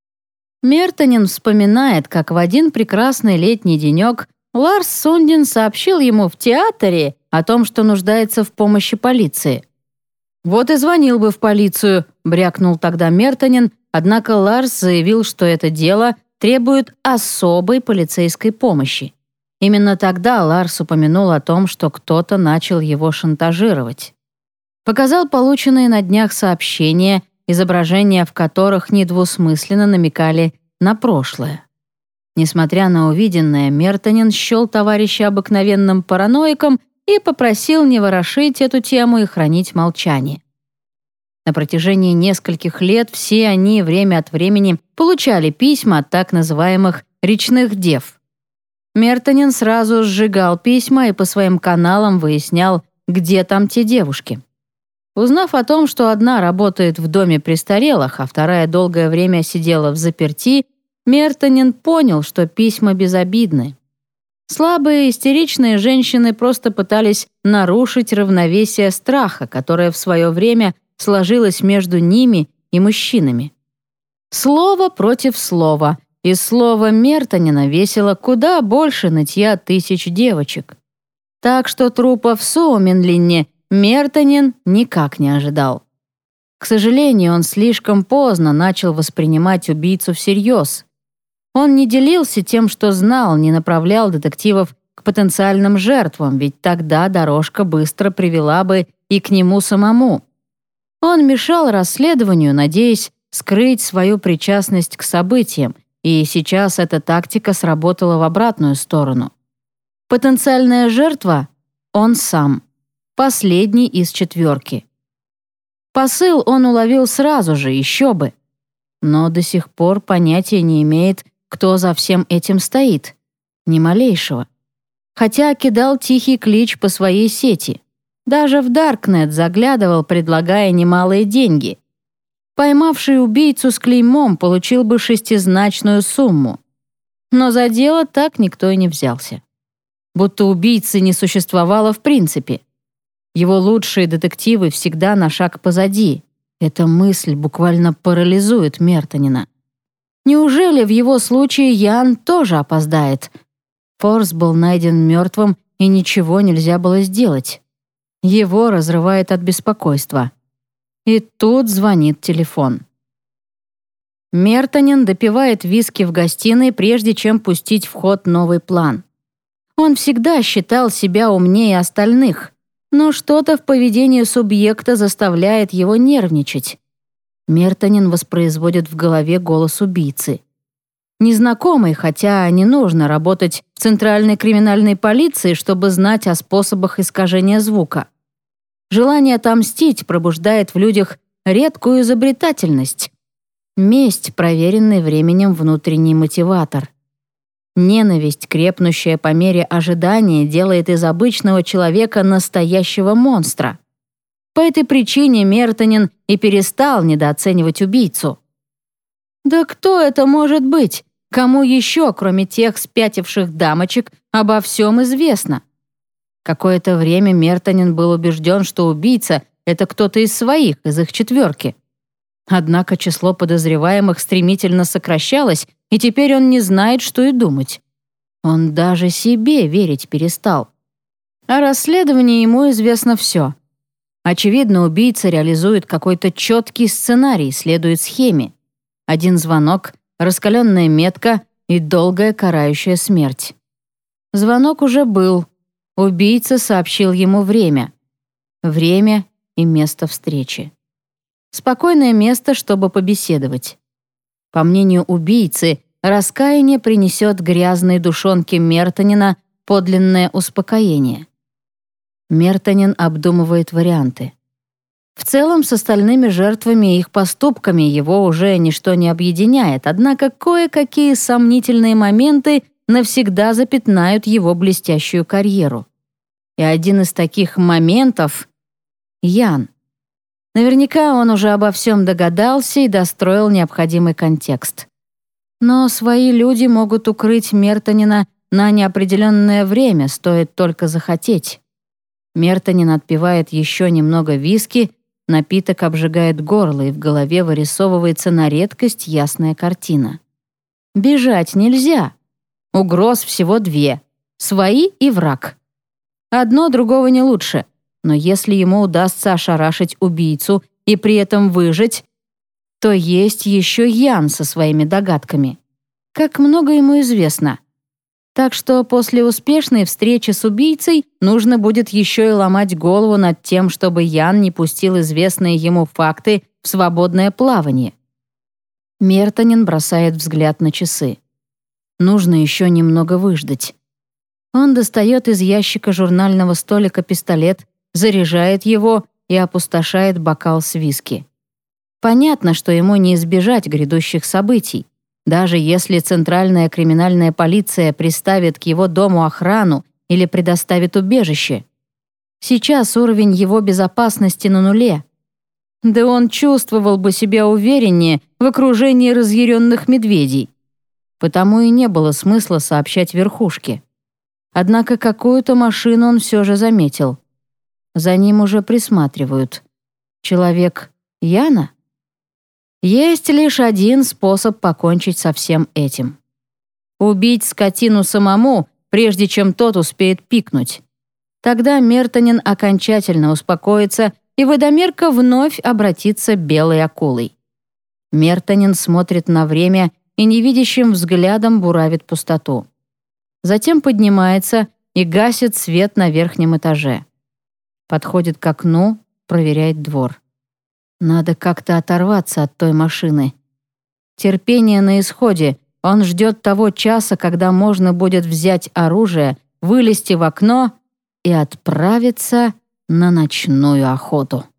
Мертонен вспоминает, как в один прекрасный летний денек Ларс Сундин сообщил ему в театре о том, что нуждается в помощи полиции. «Вот и звонил бы в полицию», — брякнул тогда Мертонен, однако Ларс заявил, что это дело требует особой полицейской помощи. Именно тогда Ларс упомянул о том, что кто-то начал его шантажировать. Показал полученные на днях сообщения, изображения в которых недвусмысленно намекали на прошлое. Несмотря на увиденное, Мертонен счел товарища обыкновенным параноиком и попросил не ворошить эту тему и хранить молчание. На протяжении нескольких лет все они время от времени получали письма от так называемых «речных дев». Мертонен сразу сжигал письма и по своим каналам выяснял, где там те девушки. Узнав о том, что одна работает в доме престарелых, а вторая долгое время сидела взаперти, Мертонен понял, что письма безобидны. Слабые, истеричные женщины просто пытались нарушить равновесие страха, которое в свое время сложилось между ними и мужчинами. Слово против слова, и слово Мертонена весило куда больше нытья тысяч девочек. Так что трупа в Суоменлинне Мертонен никак не ожидал. К сожалению, он слишком поздно начал воспринимать убийцу всерьез. Он не делился тем, что знал, не направлял детективов к потенциальным жертвам, ведь тогда дорожка быстро привела бы и к нему самому. Он мешал расследованию, надеясь скрыть свою причастность к событиям, и сейчас эта тактика сработала в обратную сторону. Потенциальная жертва — он сам, последний из четверки. Посыл он уловил сразу же, еще бы. Но до сих пор понятия не имеет, кто за всем этим стоит. Ни малейшего. Хотя кидал тихий клич по своей сети. Даже в Даркнет заглядывал, предлагая немалые деньги. Поймавший убийцу с клеймом получил бы шестизначную сумму. Но за дело так никто и не взялся. будто убийцы не существовало в принципе. Его лучшие детективы всегда на шаг позади. Эта мысль буквально парализует Мертонина. Неужели в его случае Ян тоже опоздает? Форс был найден мертвым, и ничего нельзя было сделать. Его разрывает от беспокойства. И тут звонит телефон. Мертонин допивает виски в гостиной, прежде чем пустить в ход новый план. Он всегда считал себя умнее остальных, но что-то в поведении субъекта заставляет его нервничать. Мертонин воспроизводит в голове голос убийцы. Незнакомый, хотя не нужно работать в Центральной криминальной полиции, чтобы знать о способах искажения звука. Желание отомстить пробуждает в людях редкую изобретательность. Месть, проверенный временем внутренний мотиватор. Ненависть, крепнущая по мере ожидания, делает из обычного человека настоящего монстра. По этой причине Мертонин и перестал недооценивать убийцу. Да кто это может быть? Кому еще, кроме тех спятивших дамочек, обо всем известно? Какое-то время Мертонин был убежден, что убийца — это кто-то из своих, из их четверки. Однако число подозреваемых стремительно сокращалось, и теперь он не знает, что и думать. Он даже себе верить перестал. О расследовании ему известно все. Очевидно, убийца реализует какой-то четкий сценарий, следует схеме. Один звонок, раскаленная метка и долгая карающая смерть. Звонок уже был. Убийца сообщил ему время. Время и место встречи. Спокойное место, чтобы побеседовать. По мнению убийцы, раскаяние принесет грязной душонке Мертонина подлинное успокоение. Мертонин обдумывает варианты. В целом, с остальными жертвами и их поступками его уже ничто не объединяет, однако кое-какие сомнительные моменты навсегда запятнают его блестящую карьеру. И один из таких моментов — Ян. Наверняка он уже обо всем догадался и достроил необходимый контекст. Но свои люди могут укрыть Мертонина на неопределенное время, стоит только захотеть. Мертонин отпивает еще немного виски, напиток обжигает горло, и в голове вырисовывается на редкость ясная картина. Бежать нельзя. Угроз всего две — свои и враг. Одно другого не лучше. Но если ему удастся ошарашить убийцу и при этом выжить, то есть еще Ян со своими догадками. Как много ему известно. Так что после успешной встречи с убийцей нужно будет еще и ломать голову над тем, чтобы Ян не пустил известные ему факты в свободное плавание. Мертонин бросает взгляд на часы. Нужно еще немного выждать. Он достает из ящика журнального столика пистолет, заряжает его и опустошает бокал с виски. Понятно, что ему не избежать грядущих событий. Даже если Центральная криминальная полиция приставит к его дому охрану или предоставит убежище. Сейчас уровень его безопасности на нуле. Да он чувствовал бы себя увереннее в окружении разъяренных медведей. Потому и не было смысла сообщать верхушке. Однако какую-то машину он все же заметил. За ним уже присматривают. Человек Яна? Есть лишь один способ покончить со всем этим. Убить скотину самому, прежде чем тот успеет пикнуть. Тогда Мертонин окончательно успокоится, и водомерка вновь обратится белой акулой. Мертонин смотрит на время и невидящим взглядом буравит пустоту. Затем поднимается и гасит свет на верхнем этаже. Подходит к окну, проверяет двор. Надо как-то оторваться от той машины. Терпение на исходе. Он ждет того часа, когда можно будет взять оружие, вылезти в окно и отправиться на ночную охоту.